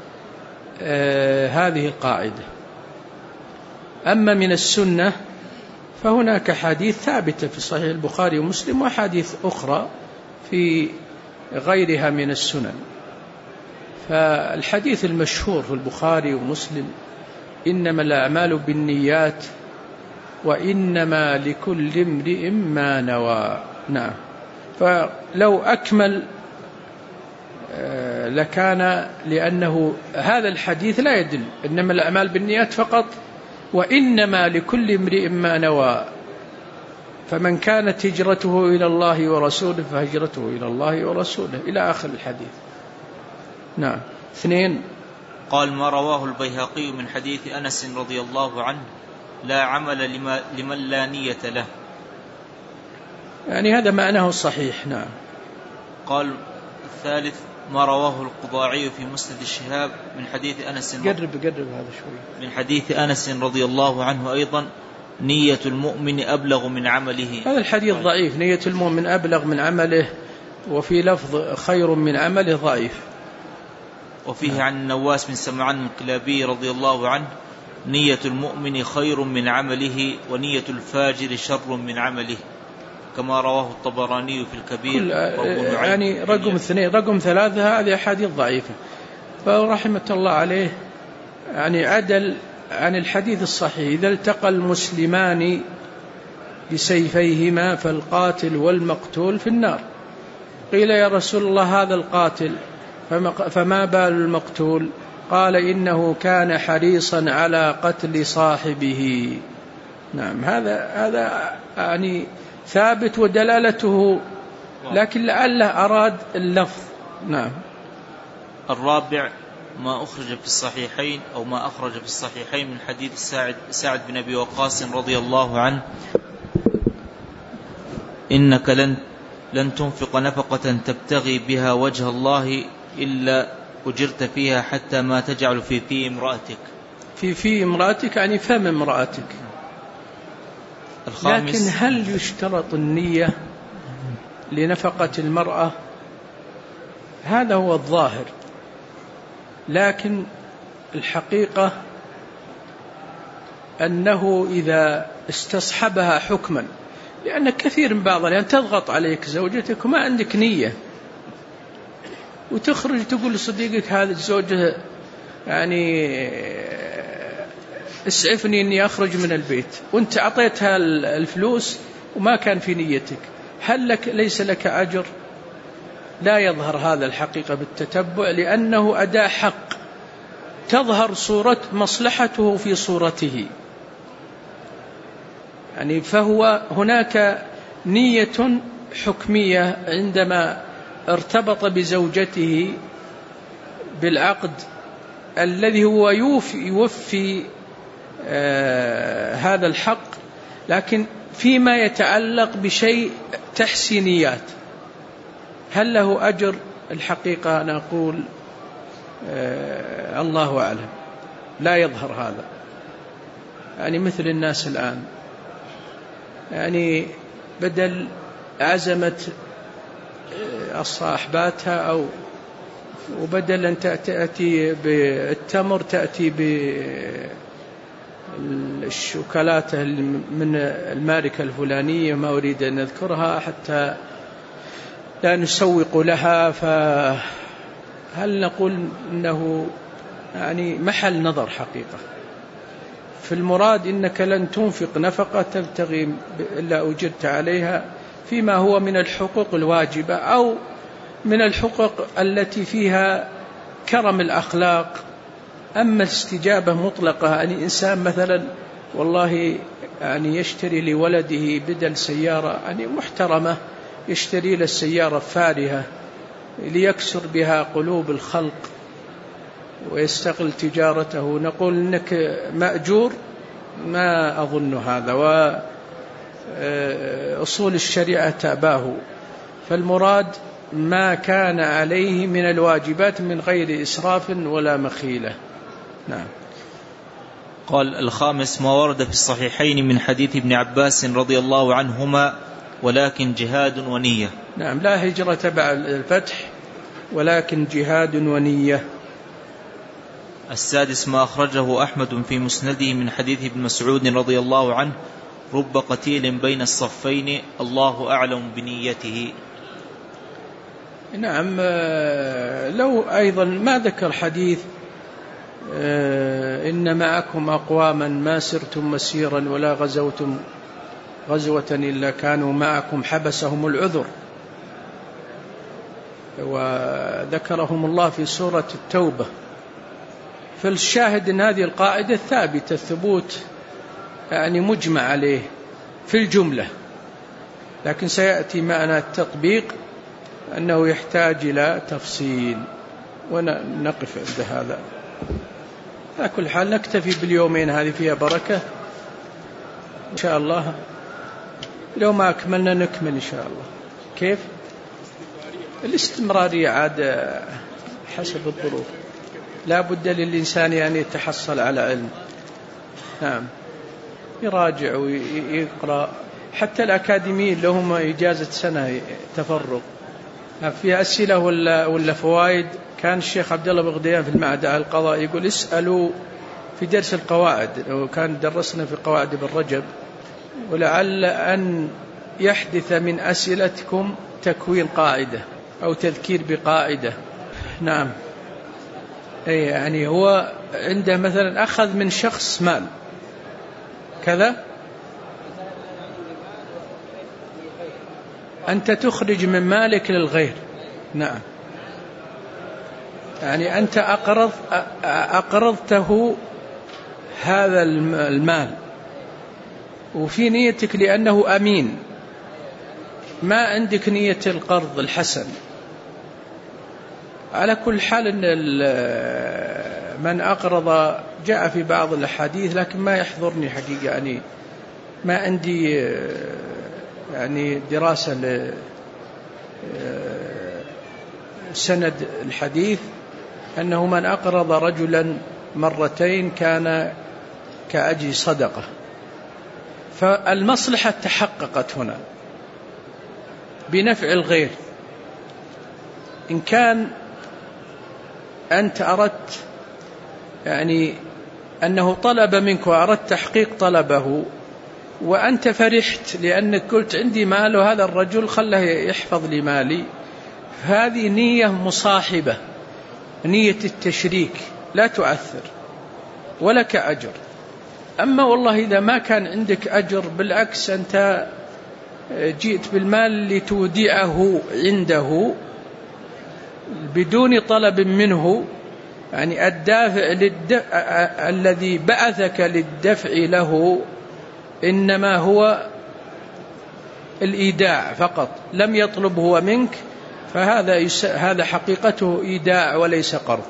هذه القاعدة. أما من السنة فهناك حديث ثابتة في صحيح البخاري ومسلم وحديث أخرى في غيرها من السنن. فالحديث المشهور في البخاري ومسلم إنما الأعمال بالنيات وإنما لكل امرئ ما نوى. نعم. فلو أكمل لكان، لأنه هذا الحديث لا يدل إنما الأعمال بالنيات فقط، وإنما لكل امرئ ما نوى، فمن كانت هجرته إلى الله ورسوله فهجرته إلى الله ورسوله إلى آخر الحديث. نعم. 2. قال ما رواه البيهقي من حديث أنس رضي الله عنه لا عمل لمن لا نية له، يعني هذا معناه الصحيح. نعم. قال 3 ما رواه القضاعي في مسند الشهاب من حديث أنس قرب هذا شوي، من حديث أنس رضي الله عنه أيضا نية المؤمن أبلغ من عمله. هذا الحديث ضعيف، نية المؤمن أبلغ من عمله، وفي لفظ خير من عمله ضعيف. وفيه عن النواس بن سمعان الكلابي رضي الله عنه نية المؤمن خير من عمله ونية الفاجر شر من عمله، كما رواه الطبراني في الكبير. يعني رقم 2 رقم 3 هذه أحاديث ضعيفة. فرحمة الله عليه يعني عدل عن الحديث الصحيح إذا التقى المسلمان بسيفيهما فالقاتل والمقتول في النار. قيل يا رسول الله هذا القاتل فما بال المقتول؟ قال إنه كان حريصا على قتل صاحبه. نعم. هذا يعني ثابت ودلالته، لكن لعله أراد اللفظ. نعم. 4 ما أخرج في الصحيحين أو ما أخرج في الصحيحين من حديث سعد بن أبي وقاص رضي الله عنه إنك لن تنفق نفقة تبتغي بها وجه الله إلا أجرت فيها حتى ما تجعل في امرأتك. في امرأتك يعني فم امرأتك. لكن هل يشترط النية لنفقة المرأة؟ هذا هو الظاهر، لكن الحقيقة أنه إذا استصحبها حكما، لأن كثير من بعض الأحيان تضغط عليك زوجتك وما عندك نية، وتخرج تقول لصديقك هذا الزوجة يعني اسعفني أني أخرج من البيت، وانت أعطيتها الفلوس وما كان في نيتك، هل ليس لك أجر؟ لا يظهر هذا الحقيقة بالتتبع، لأنه أداء حق تظهر صورة مصلحته في صورته، يعني فهو هناك نية حكمية عندما ارتبط بزوجته بالعقد الذي هو يوفي هذا الحق، لكن فيما يتعلق بشيء تحسينيات هل له أجر؟ الحقيقة أنا أقول الله أعلم، لا يظهر هذا. يعني مثل الناس الآن، يعني بدل عزمت صاحباتها وبدل أن تأتي بالتمر تأتي بالشوكولاتة من الماركة الفلانية، ما أريد أن أذكرها حتى لا نسوق لها، فهل نقول إنه يعني محل نظر حقيقة في المراد؟ إنك لن تنفق نفقة تبتغي إلا أجرت عليها فيما هو من الحقوق الواجبة أو من الحقوق التي فيها كرم الأخلاق. أما استجابة مطلقة، يعني إنسان مثلا والله يعني يشتري لولده بدل سيارة يعني محترمة، يشتري له السيارة فارهة ليكسر بها قلوب الخلق ويستغل تجارته، نقول إنك مأجور؟ ما أظن هذا، وأصول الشريعة تأباه. فالمراد ما كان عليه من الواجبات من غير إسراف ولا مخيلة. نعم. قال الخامس: ما ورد في الصحيحين من حديث ابن عباس رضي الله عنهما: ولكن جهاد ونية. نعم، لا هجرة بعد الفتح ولكن جهاد ونية. السادس: ما أخرجه أحمد في مسنده من حديث ابن مسعود رضي الله عنه: رب قتيل بين الصفين الله أعلم بنيته. نعم، لو أيضا ما ذكر حديث إن معكم أقواما ما سرتم مسيرا ولا غزوتم غزوة إلا كانوا معكم حبسهم العذر، وذكرهم الله في سورة التوبة. فالشاهد أن هذه القاعدة ثابتة، الثبوت يعني مجمع عليه في الجملة، لكن سيأتي معنا التطبيق أنه يحتاج إلى تفصيل، ونقف عند هذا. على كل حال نكتفي باليومين، هذه فيها بركة إن شاء الله. لو ما أكملنا نكمل إن شاء الله. كيف الاستمرارية عاد حسب الظروف، لا بد للإنسان أن يتحصل على علم. نعم، يراجع ويقرأ، حتى الأكاديميين لهم إجازة سنة تفرغ في أسئلة ولا فوائد. كان الشيخ عبد الله بغديان في المعهد على القضاء يقول اسألوا في درس القواعد، وكان درسنا في قواعد ابن رجب، ولعل أن يحدث من أسئلتكم تكوين قاعدة أو تذكير بقاعدة. نعم، أي يعني هو عنده مثلا أخذ من شخص مال كذا، أنت تخرج من مالك للغير. نعم، يعني أنت أقرضته هذا المال وفي نيتك لأنه أمين، ما عندك نية القرض الحسن. على كل حال إن من أقرض جاء في بعض الأحاديث، لكن ما يحضرني حقيقة، يعني ما عندي يعني دراسة سند الحديث أنه من أقرض رجلا مرتين كان كأجر صدقة. فالمصلحة تحققت هنا بنفع الغير. إن كان أنت أردت يعني أنه طلب منك وأردت تحقيق طلبه وأنت فرحت لأنك قلت عندي مال وهذا الرجل خله يحفظ لي مالي، هذه نية مصاحبة، نية التشريك لا تؤثر ولك أجر. أما والله إذا ما كان عندك أجر، بالعكس أنت جئت بالمال لتودعه عنده بدون طلب منه، يعني الدافع الذي بعثك للدفع له إنما هو الإيداع فقط، لم يطلب هو منك، فهذا حقيقته إيداع وليس قرض.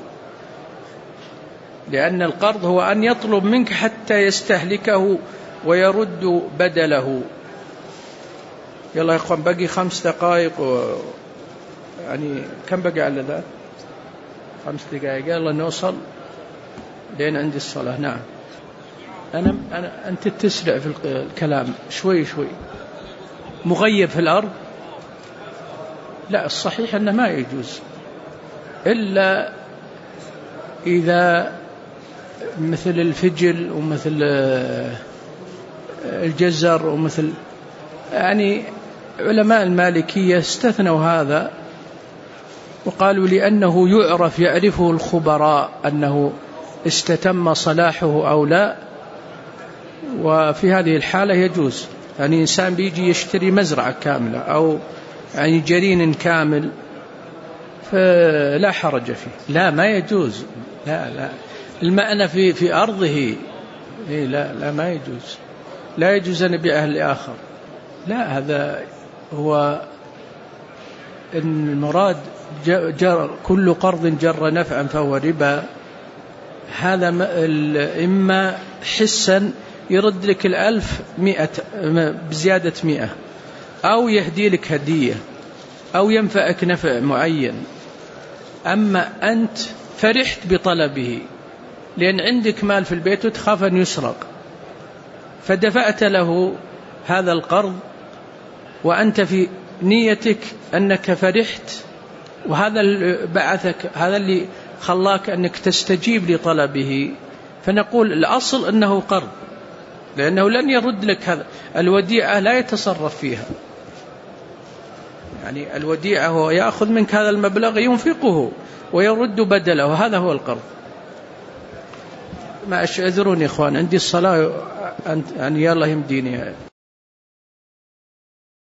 لأن القرض هو أن يطلب منك حتى يستهلكه ويرد بدله. يلا يا أخوان بقي 5 دقائق يعني كم بقي على ذا؟ 5 دقائق، يلا نوصل لين عند الصلاة. نعم أنت تسرع في الكلام شوي شوي. مغيب في الأرض؟ لا، الصحيح أنه ما يجوز إلا إذا مثل الفجل ومثل الجزر ومثل، يعني علماء المالكية استثنوا هذا وقالوا لأنه يعرفه الخبراء أنه استتم صلاحه أو لا، وفي هذه الحالة يجوز. يعني إنسان بيجي يشتري مزرعة كاملة أو يعني جرين كامل فلا حرج فيه. لا ما يجوز، لا المعنى في أرضه، لا ما يجوز، لا يجوز أن يبيعه لآخر. لا، هذا هو المراد كل قرض جر نفعا فهو ربا. هذا إما حسا يرد لك 1000 بزيادة 100، أو يهدي لك هدية، أو ينفعك نفع معين. أما أنت فرحت بطلبه لأن عندك مال في البيت وتخاف أن يسرق، فدفعت له هذا القرض وأنت في نيتك أنك فرحت، وهذا اللي بعثك، هذا اللي خلاك أنك تستجيب لطلبه، فنقول الأصل أنه قرض، لأنه لن يرد لك هذا. الوديعة لا يتصرف فيها، يعني الوديعة هو يأخذ منك هذا المبلغ ينفقه ويرد بدله، وهذا هو القرض. ما أعذروني إخوان، عندي الصلاة يعني يلا يمديني.